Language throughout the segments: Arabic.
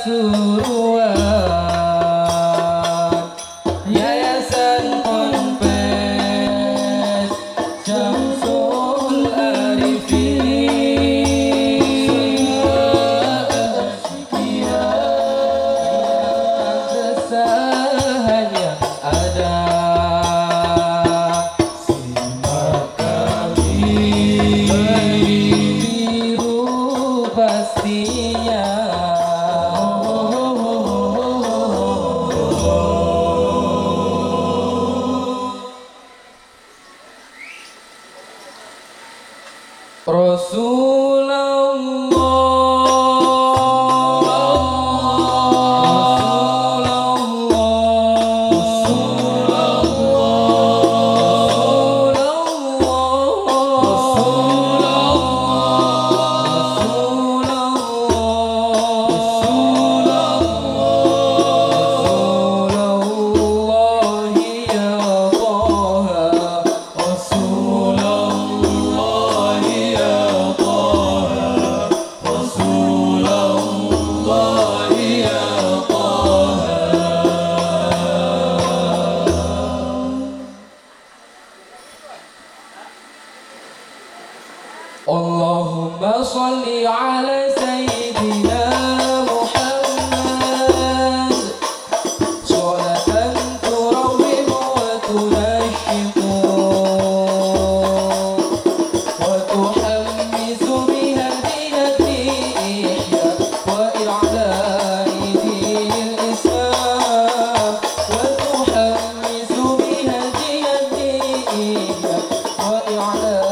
Pasuruan Yayasan Ponpes Syamsul Arifin Kesahannya ada simak kami biru pastinya. Allahumma sholli ala sayyidina Muhammad sholatan turawwihu wa tunashiqu wa tuhammisu biha dinati ihya wa i'la'i dinil islam wa tuhammisu biha dinati ihya wa i'la'i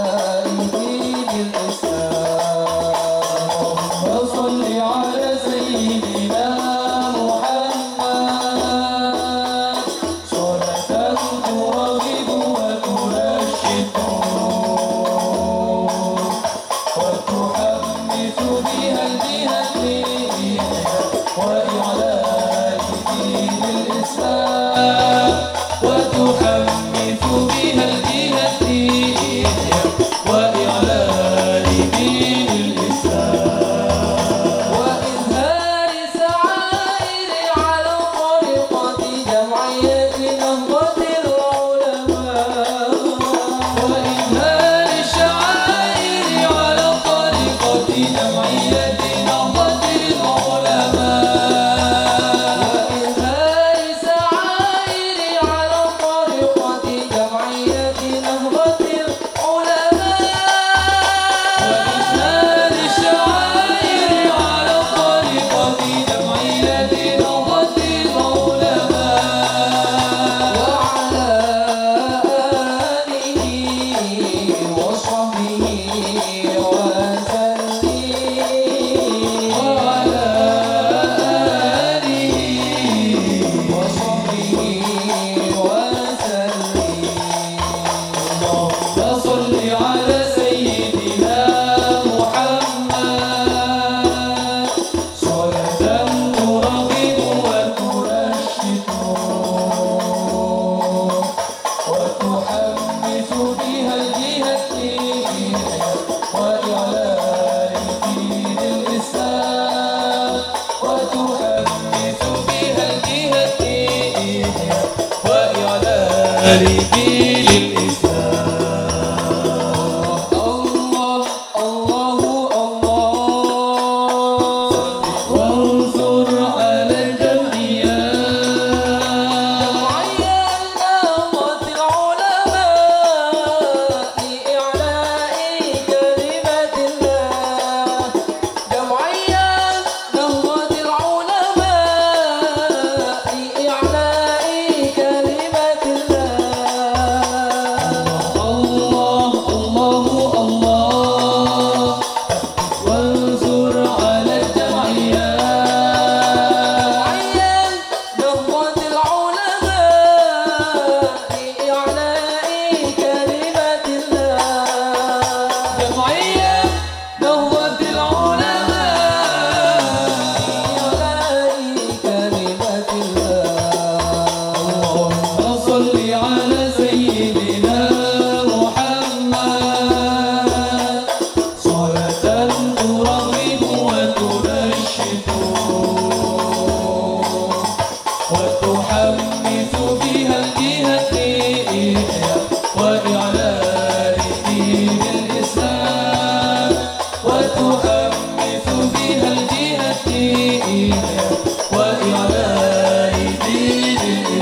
وتحمس بها الجهة إحياء وإعلاء دين الإسلام وتحمس بها الجهة إحياء وإعلاء دين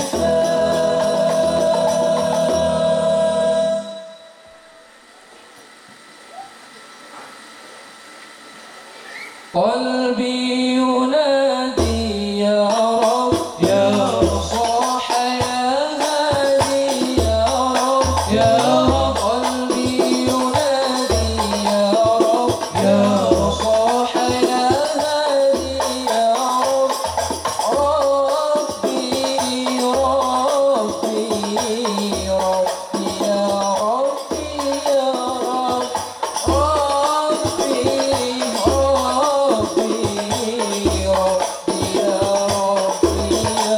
الإسلام. قلبي ينادي يا رب يا رب صاح يا هادي يا رب يا رب قلبي ينادي يا رب يا رب صاح يا هادي يا رب ربي ربي ربي يا ربي يا رب ربي ربي ربي يا ربي يا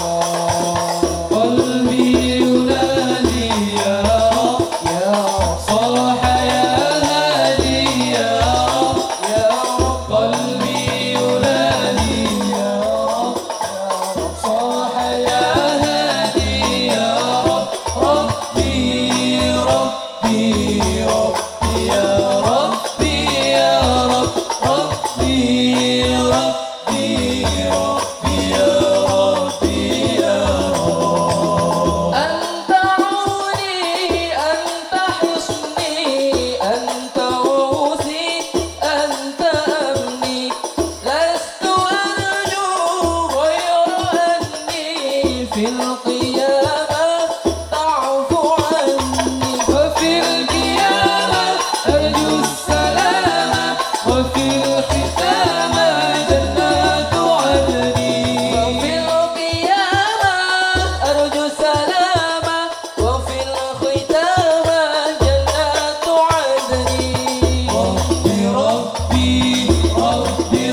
قلبي ينادي يا رب يا صاح يا هادي يا رب يا رب قلبي ينادي يا رب صاح يا هادي يا رب ربي ربي ربي يا ربي يا رب ربي ربي ربي يا ربي يا رب أنت عوني أنت حصني أنت غوثي أنت أمني لست أرجو غير أني في القيامة تعفو عني وفي القيامة أرجو السلامة وفي الختامة جنات عدني وفي القيامة أرجو السلامة وفي الختامة جنات عدني ربي ربي ربي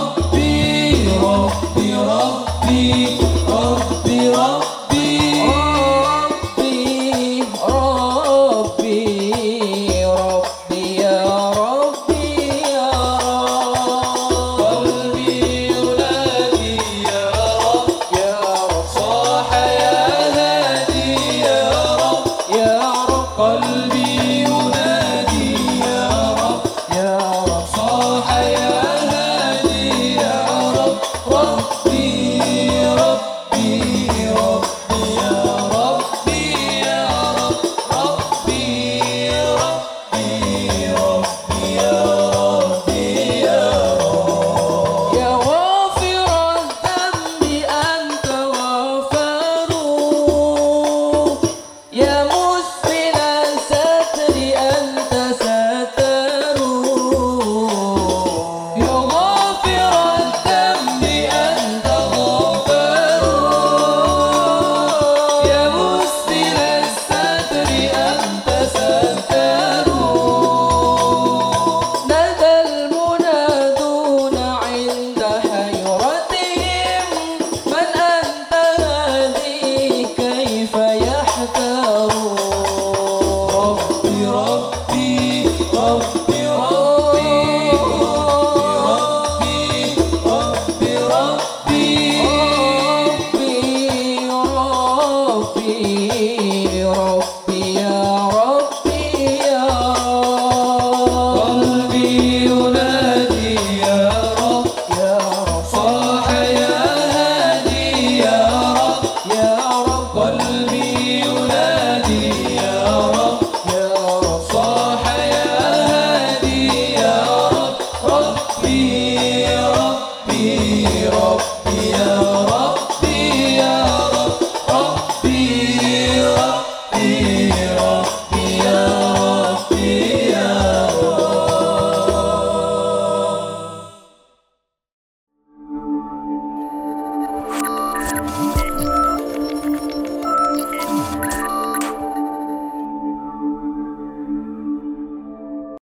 ربي ربي ربي ربي ربي ربي يا ربي يا قلبي ينادي يا رب يا رب صاح يا هادي يا رب يا رب قلبي ينادي يا رب يا رب صاح يا هادي يا رب ربي ربي ربي يا ربي يا رب ربي ربي ربي يا ربي يا رب يا غافر الذنب أنت غفار يا مسبل الستر أنت ستر يا غافر الذنب أنت غفار يا مسبل الستر أنت ستر نادى المنادون عند حيرتهم من أنت هذه كيف يحتار ربي ربي ربي ربي ربي ربي ربي ربي يا ربي يا قلبي ينادي يا رب يا رب صاح يا هادي يا رب يا رب قلبي ينادي يا رب يا رب صاح يا هادي يا رب ربي ربي ربي